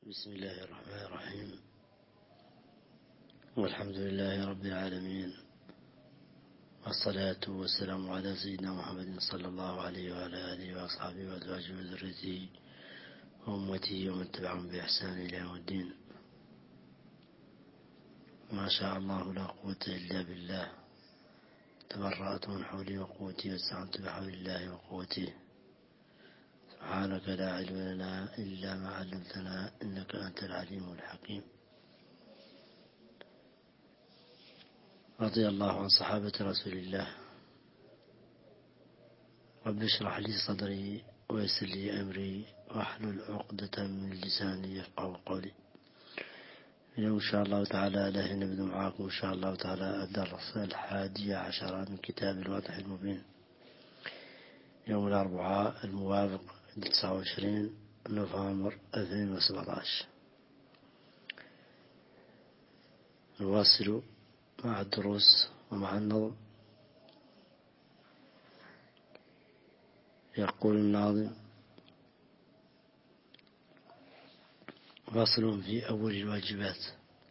بسم الله الرحمن الرحيم، والحمد لله رب العالمين، والصلاة والسلام على سيدنا محمد صلى الله عليه وعلى آله وأصحابه وأزواجه وذريته وأمته ومن تبعهم بإحسان إلى يوم الدين. ما شاء الله لا قوة إلا بالله، تبرأت من حولي وقوتي واستعنت بحول الله وقوته. سبحانك لا علم لنا إلا ما علمتنا إنك أنت العليم الحكيم. رضي الله عن صحابة رسول الله. رب اشرح لي صدري ويسر لي أمري واحلل عقدة من لساني يفقهوا قولي. اليوم إن شاء الله تعالى له نبدأ معاكم إن شاء الله تعالى الدرس 11 من كتاب الواضح المبين، يوم الأربعاء الموافق 29 نوفمبر 2017. نواصل مع الدروس ومع النظم. يقول الناظم: فصل في أول الواجبات.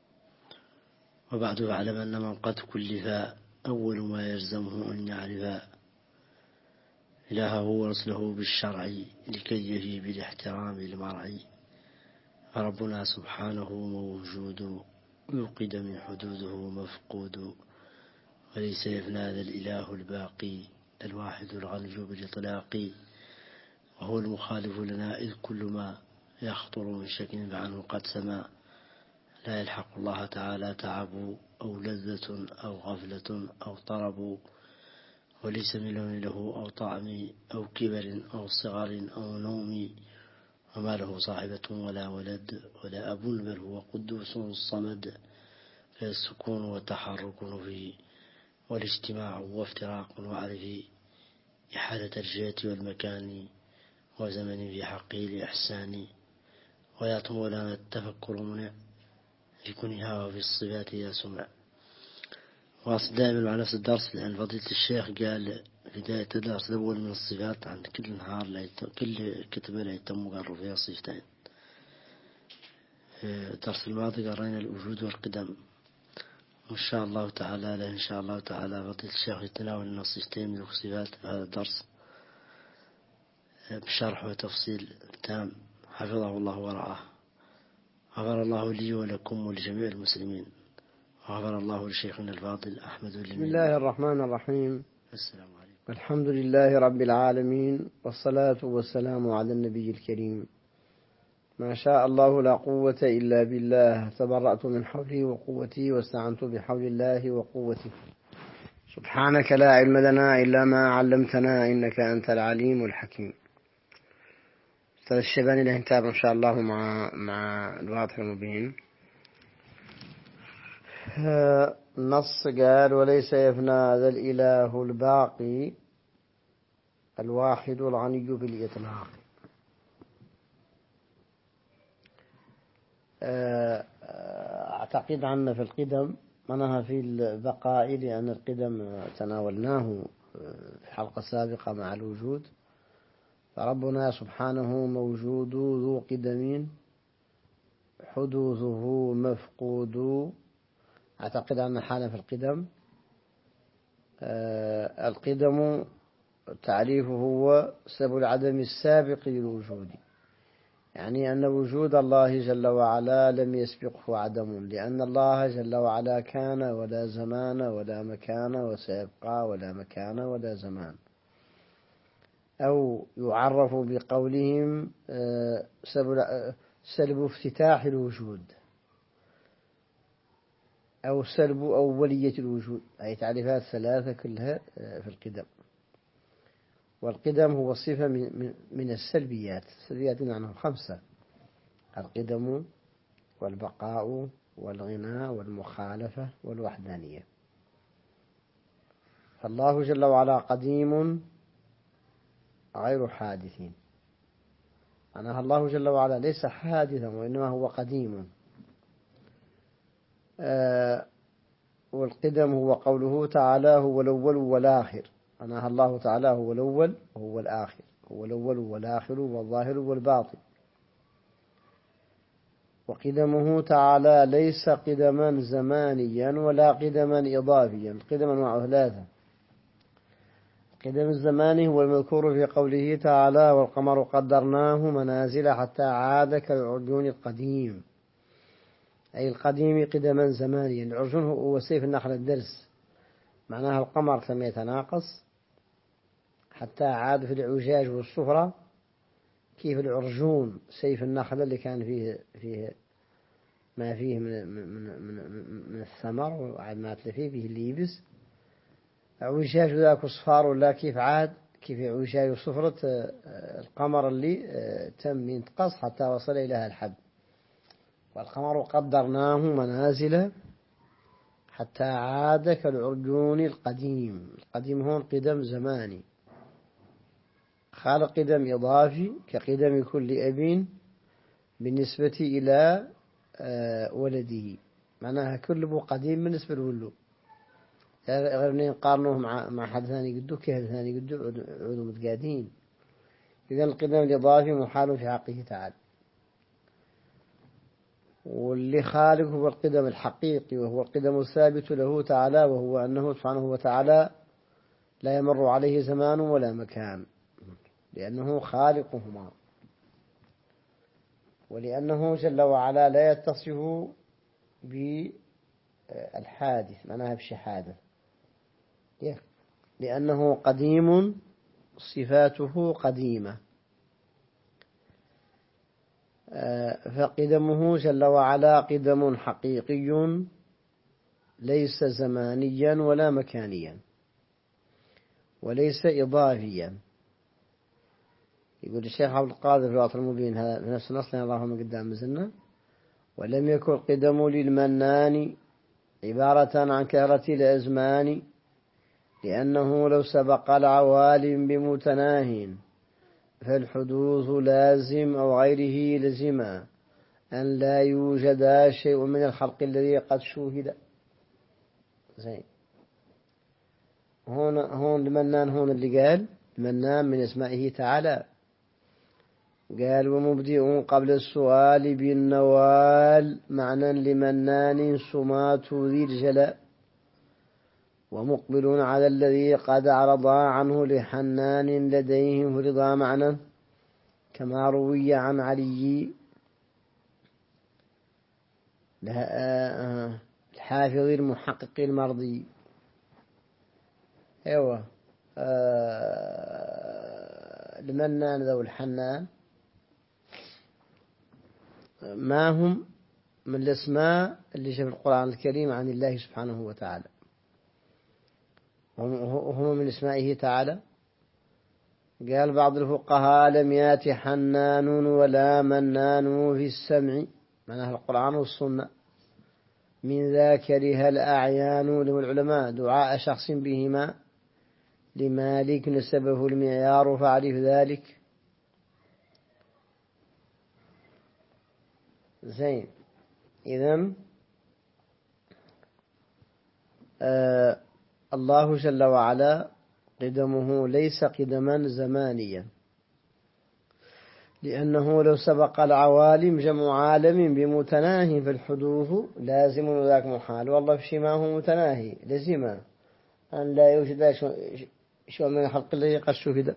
وبعد فاعلم أن من قد كلف أول ما يلزمه أن يعرف إلهه ورسله بالشرع لكي يفي بالاحترام المرعي. فربنا سبحانه موجود ذو قدم حدوده مفقود، وليس يفنى ذا الإله الباقي الواحد الغني بالإطلاق. وهو المخالف لنا إذ كل ما يخطر من شك فعنه قد سما. لا يلحق الله تعالى تعب أو لذة أو غفلة أو طرب، وليس من لون له أو طعم أو كبر أو صغر أو نوم. وما له صاحبة ولا ولد ولا أب، بل هو قدوس صمد. فالسكون والتحرك فيه والاجتماع وافتراق وعرف إحالة الجهة والمكان وزمن في حقه لإحسان. ويطمو لنا التفكر منع في كنها وفي الصفات إذا سمع. واصل دائما مع نفس الدرس، لأن فضيلة الشيخ قال في بداية الدرس الأول من الصفات عند كل نهار كل كتبة لا يتم قالوا فيها صفتين. في الدرس الماضي قرينا الوجود والقدم، وإن شاء الله تعالى إن شاء الله تعالى فضيلة الشيخ يتناول لنا صفتين من الصفات في هذا الدرس بشرح وتفصيل تام، حفظه الله ورعاه. غفر الله لي ولكم ولجميع المسلمين، وغفر الله لشيخنا الفاضل أحمد اليمين. بسم الله الرحمن الرحيم. السلام عليكم. الحمد لله رب العالمين، والصلاة والسلام على النبي الكريم. ما شاء الله لا قوة إلا بالله، تبرأت من حولي وقوتي واستعنت بحول الله وقوته. سبحانك لا علم لنا إلا ما علمتنا إنك أنت العليم الحكيم. أستاذ الشيباني له نتابع إن شاء الله مع الواضح المبين. النص قال: وليس يفنى ذا الإله الباقي الواحد الغني بالإطلاق. أعتقد أن في القدم منها في البقاء، لأن القدم تناولناه في حلقة سابقة مع الوجود. فربنا سبحانه موجود ذو قدم حدوثه مفقود. أعتقد أن حالا في القدم. القدم تعريفه هو سبب العدم السابق للوجود، يعني أن وجود الله جل وعلا لم يسبقه عدم، لأن الله جل وعلا كان ولا زمان ولا مكان وسيبقى ولا مكان ولا زمان. أو يعرف بقولهم سلب افتتاح الوجود، أو سلب أولية الوجود، أي تعريفات ثلاثة كلها في القدم. والقدم هو صفة من السلبيات عنهم 5: القدم والبقاء والغنى والمخالفة والوحدانية. فالله جل وعلا قديم غير حادث، معناها الله جل وعلا ليس حادثا وإنما هو قديم. والقدم هو قوله تعالى: هو الأول والآخر، معناها الله تعالى هو الأول وهو الآخر، هو الأول والآخر والظاهر والباطن. وقدمه تعالى ليس قدما زمانيا ولا قدما إضافيا. القدم أنواع ثلاثة. القدم الزماني هو المذكور في قوله تعالى والقمر قدرناه منازل حتى عاد كالعرجون القديم، أي القديم قدما زمانيا. العرجون هو سيف النخل الدرس، معناها القمر لم يتناقص حتى عاد في العجاج والصفرة، كيف العرجون سيف النخل اللي كان فيه ما فيه من الثمر وعاد ما تلفيه فيه اللي يبس. عجاج ذاك صفار ولا كيف عاد كيف عجاج وصفرة القمر اللي تم ينتقص حتى وصل إلى الحد. والقمر قدرناه منازل حتى عاد كالعرجون القديم. القديم هون قدم زماني، خالق قدم إضافي كقدم كل أب بالنسبة إلى ولده، معناها كل أبو قديم بالنسبة لولده، غير أن يقارنوه مع حد ثاني قدو كهد ثاني قدو عودوا متقادين. إذن القدم الإضافي محال في حقه تعالى. واللي خالق هو القدم الحقيقي، وهو القدم الثابت له تعالى، وهو أنه سبحانه وتعالى لا يمر عليه زمان ولا مكان، لأنه خالقهما، ولأنه جل وعلا لا يتصف بالحادث معناها بشي حادث، لأنه قديم صفاته قديمة. فقدمه جل وعلا قدم حقيقي ليس زمانيا ولا مكانيا وليس إضافيا. يقول الشيخ عبد القادر في الواطن المبين هذا في نفس النص اللهم قدام مزلنا: ولم يكن القدم للمنان عبارة عن كثرة الأزمان، لأنه لو سبق العوالم بمتناه فالحدوث لازم أو غيره لزما أن لا يوجد شيء من الخلق الذي قد شوهد. زين. هون المنان، هون اللي قال المنان من اسمائه تعالى، قال ومبدئ قبل السؤال بالنوال معنى لمنان سمات ذي الجلاء، ومقبل على الذي قد عرض عنه لحنان لديهم رضا معنى، كما روي عن علي الحافظ المحقق المرضي. ايوه المنان ذو الحنان ما هم من الاسماء اللي جاء في القرآن الكريم عن الله سبحانه وتعالى، هم من اسمائه تعالى. قال بعض الفقهاء لم يات حنان ولا منان في السمع، معناها القرآن والسنة، من ذاكرها الأعيان له العلماء دعاء شخص بهما لمالك نسبه المعيار فاعرف ذلك. زين. إذن الله جل وعلا قدمه ليس قدما زمانيا، لأنه لو سبق العوالم جمع عالم بمتناهي فالحدوث لازم وذاك محال. والله في ما هو متناهي لزم أن لا يوجد شيء من الخلق الذي قد شهد.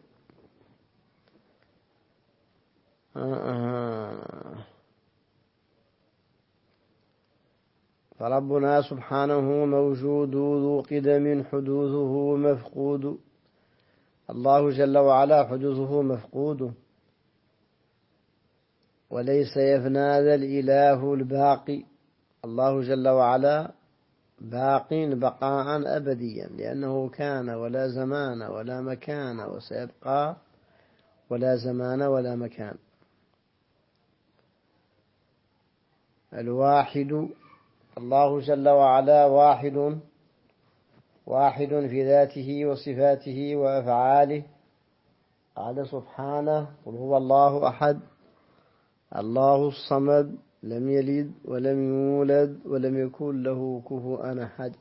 فربنا سبحانه موجود ذو قدم حدوثه مفقود. الله جل وعلا حدوثه مفقود، وليس يفنى ذا الإله الباقي. الله جل وعلا باق بقاء أبديا، لأنه كان ولا زمان ولا مكان، وسيبقى ولا زمان ولا مكان. الواحد، الله جل وعلا واحد في ذاته وصفاته وأفعاله. قال سبحانه: قل هو الله أحد الله الصمد لم يلد ولم يولد ولم يكن له كفوا أحد.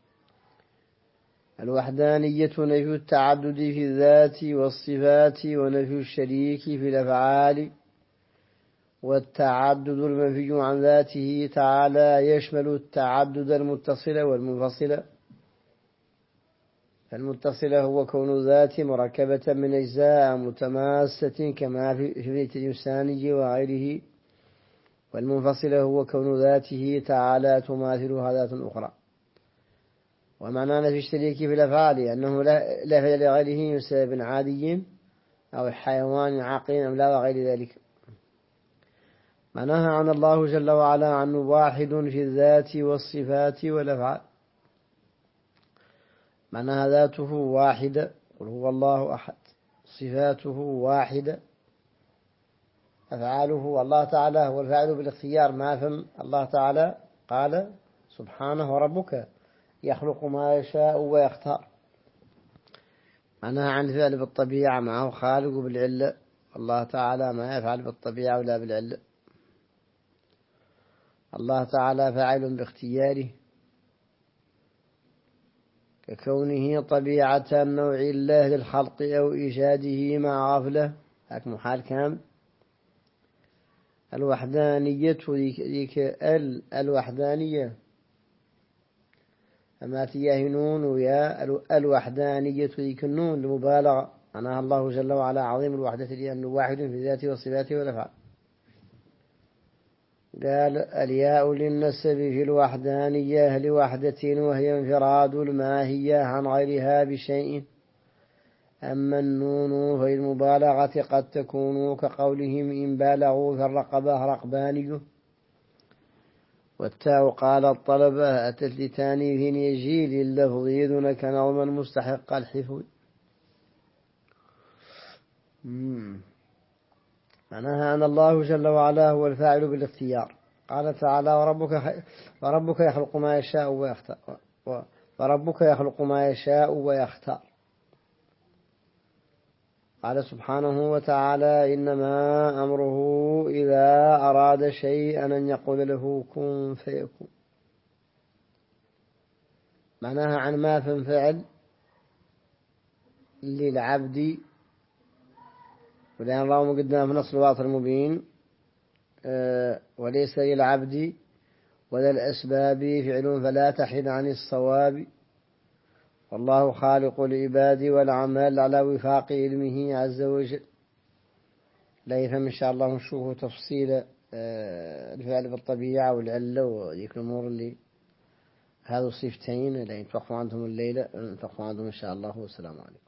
الوحدانية نفي التعدد في الذات والصفات ونفي الشريك في الأفعال، والتعدد المنفي عن ذاته تعالى يشمل التعدد المتصل والمنفصل. المتصل هو كون ذات مركبة من أجزاء متماسة كما في الإنسان وغيره، والمنفصل هو كون ذاته تعالى تماثلها ذات أخرى. ومعنى في الشريك في الأفعال أنه لا فعل لغيره من سبب عادي أو حيوان عاقل أم لا وغير ذلك. معناها عن الله جل وعلا عنه واحد في الذات والصفات والأفعال. معناها ذاته واحدة، قل هو الله أحد. صفاته واحدة، أفعاله الله تعالى هو الفاعل بالاختيار. ما فهم الله تعالى قال سبحانه وربك يخلق ما يشاء ويختار. معناها عن الفعل بالطبيعة معه خالق بالعلة، الله تعالى ما يفعل بالطبيعة ولا بالعلة. الله تعالى فاعل باختياره ككونه طبيعة نوع الله للخلق أو إيجاده مع غفلة، هاك محال كامل. الوحدانية ذيك الوحدانية أما تياه نون ويا الوحدانية ذيك النون المبالغة. معناها الله جل وعلا عظيم الوحدة لأنه واحد في ذاته وصفاته والأفعال. قال الياء للنسب في الوحدانية لوحدة وهي انفراد الماهية عن غيرها بشيء. أما النون في المبالغة قد تكون كقولهم إن بالغوا في الرقبة رقباني. والتاء قال الطلبة أتت لتانيث يجي لللفظ دونك نظما مستحق الحفظ. معناها أن الله جل وعلا هو الفاعل بالاختيار. قال تعالى وربك يخلق ما يشاء ويختار. وربك يخلق ما يشاء ويختار. قال سبحانه وتعالى إنما أمره إذا أراد شيئا أن يقول له كن فيكون. معناها عن ما فعل للعبد، ولأن الله قدنا في نص الواضح المبين وليس للعبد ولا الأسباب فعل فلا تحيد عن الصواب. والله خالق العباد والعمل على وفاق علمه عز وجل. لا يفهم إن شاء الله نشوف تفصيل الفعل بالطبيعة والعلة وذيك الأمور اللي هذا الصفتين اللي نتوقف عندهم الليلة نتوقف عندهم إن شاء الله. والسلام عليكم.